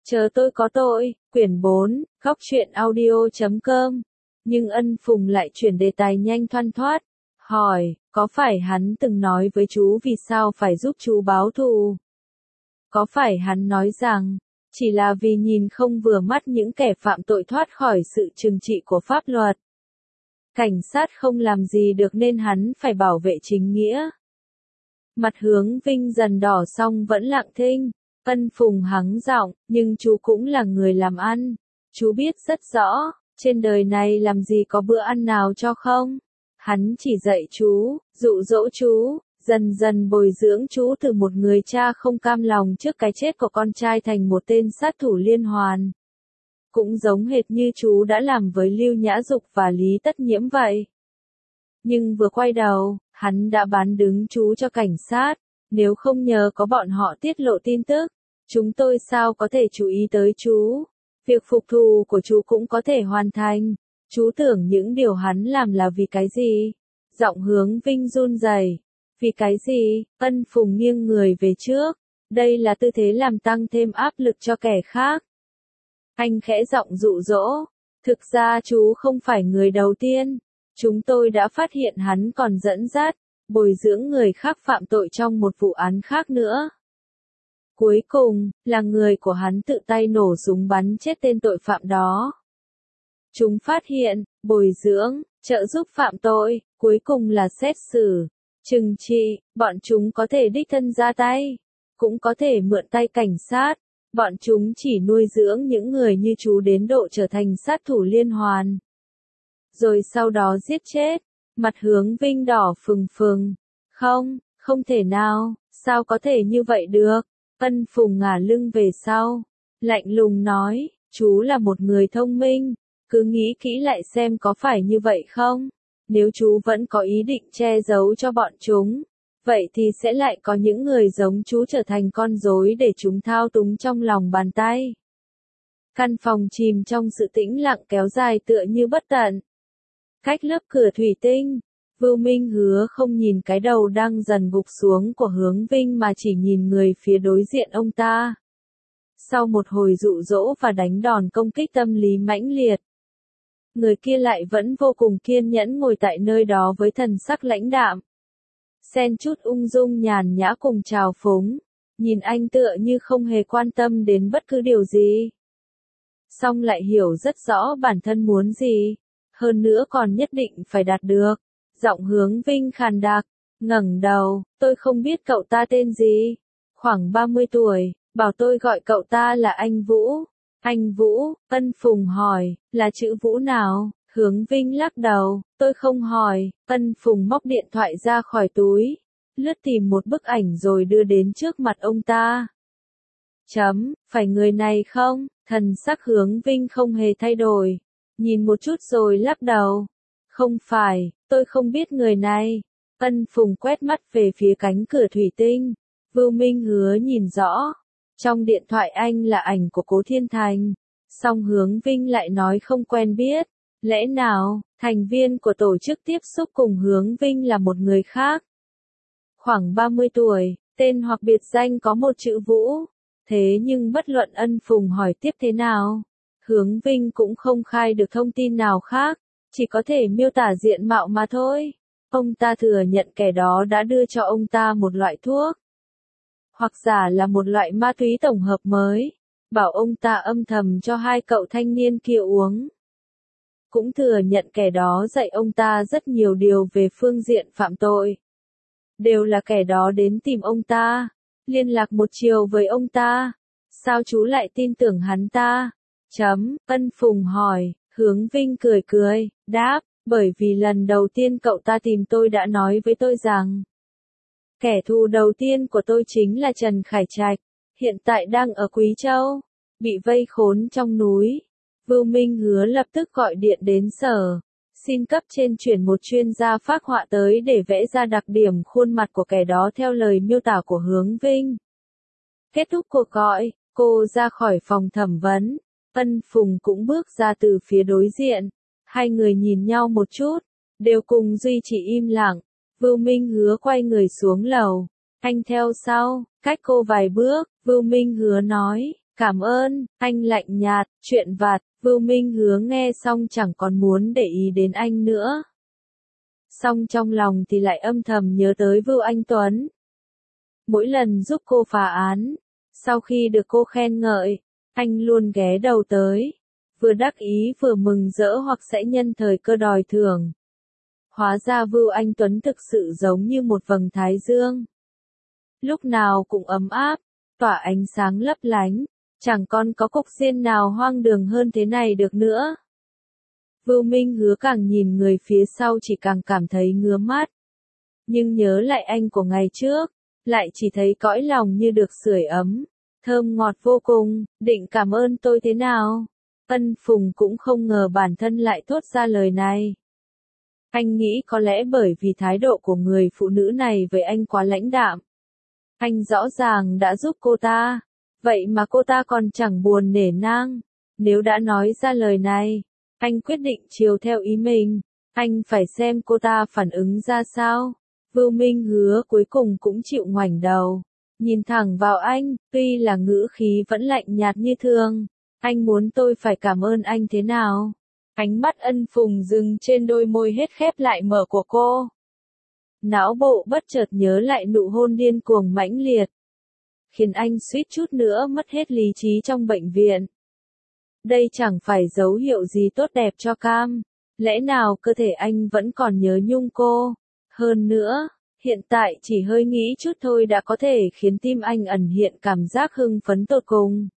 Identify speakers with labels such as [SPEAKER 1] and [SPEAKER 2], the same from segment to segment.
[SPEAKER 1] Chờ tôi có tội, quyển 4, góc truyện audio.com. Nhưng Ân Phùng lại chuyển đề tài nhanh thoăn thoắt, hỏi, có phải hắn từng nói với chú vì sao phải giúp chú báo thù? Có phải hắn nói rằng, chỉ là vì nhìn không vừa mắt những kẻ phạm tội thoát khỏi sự trừng trị của pháp luật? Cảnh sát không làm gì được nên hắn phải bảo vệ chính nghĩa. Mặt Hướng Vinh dần đỏ xong vẫn lặng thinh. Ân Phùng hắng giọng, nhưng chú cũng là người làm ăn. Chú biết rất rõ, trên đời này làm gì có bữa ăn nào cho không. Hắn chỉ dạy chú, dụ dỗ chú, dần dần bồi dưỡng chú từ một người cha không cam lòng trước cái chết của con trai thành một tên sát thủ liên hoàn. Cũng giống hệt như chú đã làm với Lưu Nhã Dục và Lý Tất Nhiễm vậy. Nhưng vừa quay đầu, hắn đã bán đứng chú cho cảnh sát. Nếu không nhờ có bọn họ tiết lộ tin tức, chúng tôi sao có thể chú ý tới chú? Việc phục thù của chú cũng có thể hoàn thành. Chú tưởng những điều hắn làm là vì cái gì? Giọng Hướng Vinh run rẩy. Vì cái gì? Ân Phùng nghiêng người về trước. Đây là tư thế làm tăng thêm áp lực cho kẻ khác. Anh khẽ giọng dụ dỗ. Thực ra chú không phải người đầu tiên. Chúng tôi đã phát hiện hắn còn dẫn dắt, bồi dưỡng người khác phạm tội trong một vụ án khác nữa. Cuối cùng, là người của hắn tự tay nổ súng bắn chết tên tội phạm đó. Chúng phát hiện, bồi dưỡng, trợ giúp phạm tội, cuối cùng là xét xử, trừng trị, bọn chúng có thể đích thân ra tay, cũng có thể mượn tay cảnh sát, bọn chúng chỉ nuôi dưỡng những người như chú đến độ trở thành sát thủ liên hoàn. Rồi sau đó giết chết. Mặt Hướng Vinh đỏ phừng phừng. Không thể nào, sao có thể như vậy được? Ân Phùng ngả lưng về sau, lạnh lùng nói, chú là một người thông minh, cứ nghĩ kỹ lại xem có phải như vậy không? Nếu chú vẫn có ý định che giấu cho bọn chúng, vậy thì sẽ lại có những người giống chú trở thành con rối để chúng thao túng trong lòng bàn tay. Căn phòng chìm trong sự tĩnh lặng kéo dài tựa như bất tận. Cách lớp cửa thủy tinh, Vưu Minh Hứa không nhìn cái đầu đang dần gục xuống của Hướng Vinh mà chỉ nhìn người phía đối diện ông ta. Sau một hồi dụ dỗ và đánh đòn công kích tâm lý mãnh liệt, người kia lại vẫn vô cùng kiên nhẫn ngồi tại nơi đó với thần sắc lãnh đạm. Xen chút ung dung nhàn nhã cùng trào phúng, nhìn anh tựa như không hề quan tâm đến bất cứ điều gì. Song lại hiểu rất rõ bản thân muốn gì. Hơn nữa còn nhất định phải đạt được. Giọng Hướng Vinh khàn đặc, ngẩng đầu, tôi không biết cậu ta tên gì. Khoảng 30 tuổi, bảo tôi gọi cậu ta là anh Vũ. Anh Vũ, Ân Phùng hỏi, là chữ Vũ nào? Hướng Vinh lắc đầu, tôi không hỏi. Ân Phùng móc điện thoại ra khỏi túi, lướt tìm một bức ảnh rồi đưa đến trước mặt ông ta. Phải người này không? Thần sắc Hướng Vinh không hề thay đổi. Nhìn một chút rồi lắc đầu. Không phải, tôi không biết người này. Ân Phùng quét mắt về phía cánh cửa thủy tinh. Vưu Minh Hứa nhìn rõ. Trong điện thoại anh là ảnh của Cố Thiên Thành. Song Hướng Vinh lại nói không quen biết. Lẽ nào, thành viên của tổ chức tiếp xúc cùng Hướng Vinh là một người khác? Khoảng 30 tuổi, tên hoặc biệt danh có một chữ Vũ. Thế nhưng bất luận Ân Phùng hỏi tiếp thế nào, Hướng Vinh cũng không khai được thông tin nào khác, chỉ có thể miêu tả diện mạo mà thôi. Ông ta thừa nhận kẻ đó đã đưa cho ông ta một loại thuốc, hoặc giả là một loại ma túy tổng hợp mới, bảo ông ta âm thầm cho hai cậu thanh niên kia uống. Cũng thừa nhận kẻ đó dạy ông ta rất nhiều điều về phương diện phạm tội. Đều là kẻ đó đến tìm ông ta, liên lạc một chiều với ông ta. Sao chú lại tin tưởng hắn ta? Ân Phùng hỏi. Hướng Vinh cười cười, đáp, bởi vì lần đầu tiên cậu ta tìm tôi đã nói với tôi rằng, kẻ thù đầu tiên của tôi chính là Trần Khải Trạch, hiện tại đang ở Quý Châu, bị vây khốn trong núi. Vưu Minh Hứa lập tức gọi điện đến sở, xin cấp trên chuyển một chuyên gia phác họa tới để vẽ ra đặc điểm khuôn mặt của kẻ đó theo lời miêu tả của Hướng Vinh. Kết thúc cuộc gọi, cô ra khỏi phòng thẩm vấn. Ân Phùng cũng bước ra từ phía đối diện. Hai người nhìn nhau một chút, đều cùng duy trì im lặng. Vưu Minh Hứa quay người xuống lầu. Anh theo sau, cách cô vài bước, Vưu Minh Hứa nói, Cảm ơn, anh lạnh nhạt, chuyện vặt, Vưu Minh Hứa nghe xong chẳng còn muốn để ý đến anh nữa. Song trong lòng thì lại âm thầm nhớ tới Vưu Anh Tuấn. Mỗi lần giúp cô phá án, sau khi được cô khen ngợi, anh luôn ghé đầu tới, vừa đắc ý vừa mừng rỡ hoặc sẽ nhân thời cơ đòi thưởng. Hóa ra Vưu Anh Tuấn thực sự giống như một vầng thái dương. Lúc nào cũng ấm áp, tỏa ánh sáng lấp lánh, chẳng còn có cục diên nào hoang đường hơn thế này được nữa. Vưu Minh Hứa càng nhìn người phía sau chỉ càng cảm thấy ngứa mắt. Nhưng nhớ lại anh của ngày trước, lại chỉ thấy cõi lòng như được sưởi ấm, thơm ngọt vô cùng, định cảm ơn tôi thế nào? Ân Phùng cũng không ngờ bản thân lại thốt ra lời này. Anh nghĩ có lẽ bởi vì thái độ của người phụ nữ này với anh quá lãnh đạm. Anh rõ ràng đã giúp cô ta, vậy mà cô ta còn chẳng buồn nể nang. Nếu đã nói ra lời này, anh quyết định chiều theo ý mình, anh phải xem cô ta phản ứng ra sao. Vưu Minh Hứa cuối cùng cũng chịu ngoảnh đầu, nhìn thẳng vào anh, tuy là ngữ khí vẫn lạnh nhạt như thường. Anh muốn tôi phải cảm ơn anh thế nào? Ánh mắt Ân Phùng dừng trên đôi môi hết khép lại mở của cô. Não bộ bất chợt nhớ lại nụ hôn điên cuồng mãnh liệt, khiến anh suýt chút nữa mất hết lý trí trong bệnh viện. Đây chẳng phải dấu hiệu gì tốt đẹp cho Cam, lẽ nào cơ thể anh vẫn còn nhớ nhung cô? Hơn nữa, hiện tại chỉ hơi nghĩ chút thôi đã có thể khiến tim anh ẩn hiện cảm giác hưng phấn tột cùng.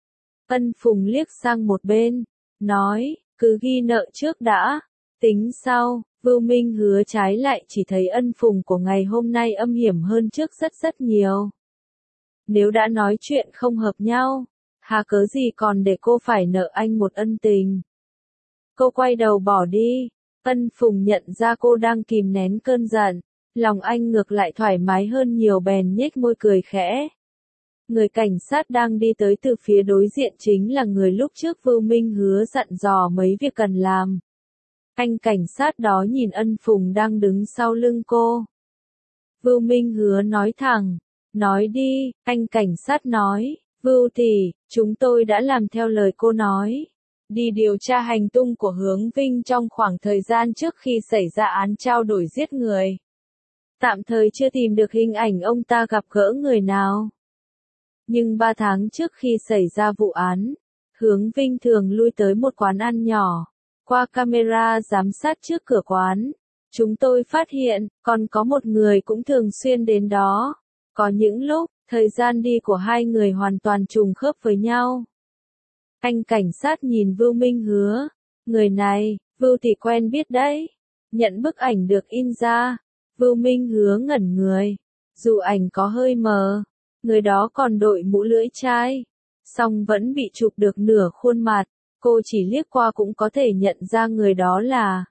[SPEAKER 1] Ân Phùng liếc sang một bên, nói, cứ ghi nợ trước đã, tính sau. Vưu Minh Hứa trái lại chỉ thấy Ân Phùng của ngày hôm nay âm hiểm hơn trước rất nhiều. Nếu đã nói chuyện không hợp nhau, hà cớ gì còn để cô phải nợ anh một ân tình. Cô quay đầu bỏ đi, Ân Phùng nhận ra cô đang kìm nén cơn giận, lòng anh ngược lại thoải mái hơn nhiều bèn nhếch môi cười khẽ. Người cảnh sát đang đi tới từ phía đối diện chính là người lúc trước Vưu Minh Hứa dặn dò mấy việc cần làm. Anh cảnh sát đó nhìn Ân Phùng đang đứng sau lưng cô. Vưu Minh Hứa nói thẳng, nói đi, anh cảnh sát nói, Vưu tỷ, chúng tôi đã làm theo lời cô nói. Đi điều tra hành tung của Hướng Vinh trong khoảng thời gian trước khi xảy ra án trao đổi giết người. Tạm thời chưa tìm được hình ảnh ông ta gặp gỡ người nào. Nhưng 3 tháng trước khi xảy ra vụ án, Hướng Vinh thường lui tới một quán ăn nhỏ. Qua camera giám sát trước cửa quán, chúng tôi phát hiện, còn có một người cũng thường xuyên đến đó. Có những lúc, thời gian đi của hai người hoàn toàn trùng khớp với nhau. Anh cảnh sát nhìn Vưu Minh Hứa, người này, Vưu thì quen biết đấy. Nhận bức ảnh được in ra, Vưu Minh Hứa ngẩn người. Dù ảnh có hơi mờ, người đó còn đội mũ lưỡi chai, song vẫn bị chụp được nửa khuôn mặt. Cô chỉ liếc qua cũng có thể nhận ra người đó là.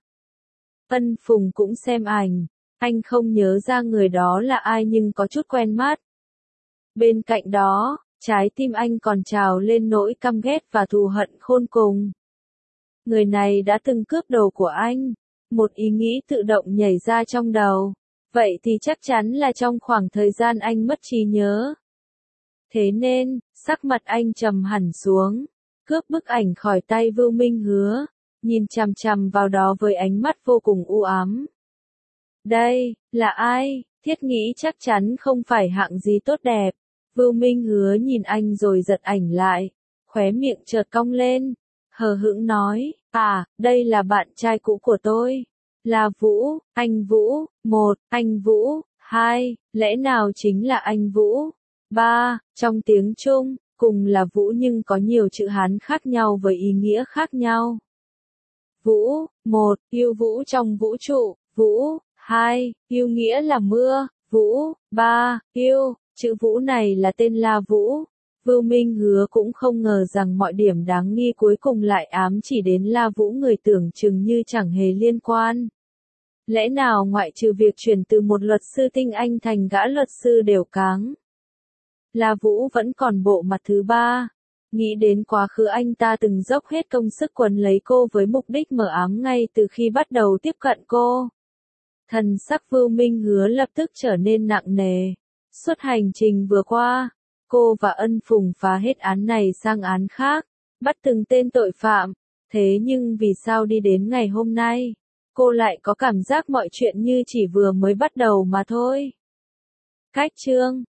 [SPEAKER 1] Ân Phùng cũng xem ảnh, anh không nhớ ra người đó là ai nhưng có chút quen mắt. Bên cạnh đó, trái tim anh còn trào lên nỗi căm ghét và thù hận khôn cùng. Người này đã từng cướp đồ của anh, một ý nghĩ tự động nhảy ra trong đầu. Vậy thì chắc chắn là trong khoảng thời gian anh mất trí nhớ. Thế nên, sắc mặt anh trầm hẳn xuống. Cướp bức ảnh khỏi tay Vưu Minh Hứa, nhìn chằm chằm vào đó với ánh mắt vô cùng u ám. Đây, là ai? Thiết nghĩ chắc chắn không phải hạng gì tốt đẹp. Vưu Minh Hứa nhìn anh rồi giật ảnh lại, khóe miệng chợt cong lên, hờ hững nói, đây là bạn trai cũ của tôi. Là Vũ, anh Vũ, 1, anh Vũ, 2, lẽ nào chính là anh Vũ? 3, trong tiếng Trung. Cùng là Vũ nhưng có nhiều chữ Hán khác nhau với ý nghĩa khác nhau. Vũ, 1, yêu Vũ trong vũ trụ, Vũ, 2, yêu nghĩa là mưa, Vũ, 3, yêu, chữ Vũ này là tên La Vũ. Vưu Minh Hứa cũng không ngờ rằng mọi điểm đáng nghi cuối cùng lại ám chỉ đến La Vũ, người tưởng chừng như chẳng hề liên quan. Lẽ nào ngoại trừ việc chuyển từ một luật sư tinh anh thành gã luật sư đều cáng, La Vũ vẫn còn bộ mặt thứ ba. Nghĩ đến quá khứ anh ta từng dốc hết công sức quấn lấy cô với mục đích mờ ám ngay từ khi bắt đầu tiếp cận cô. Thần sắc Vưu Minh Hứa lập tức trở nên nặng nề. Suốt hành trình vừa qua, cô và Ân Phùng phá hết án này sang án khác, bắt từng tên tội phạm. Thế nhưng vì sao đi đến ngày hôm nay, cô lại có cảm giác mọi chuyện như chỉ vừa mới bắt đầu mà thôi. Cách chương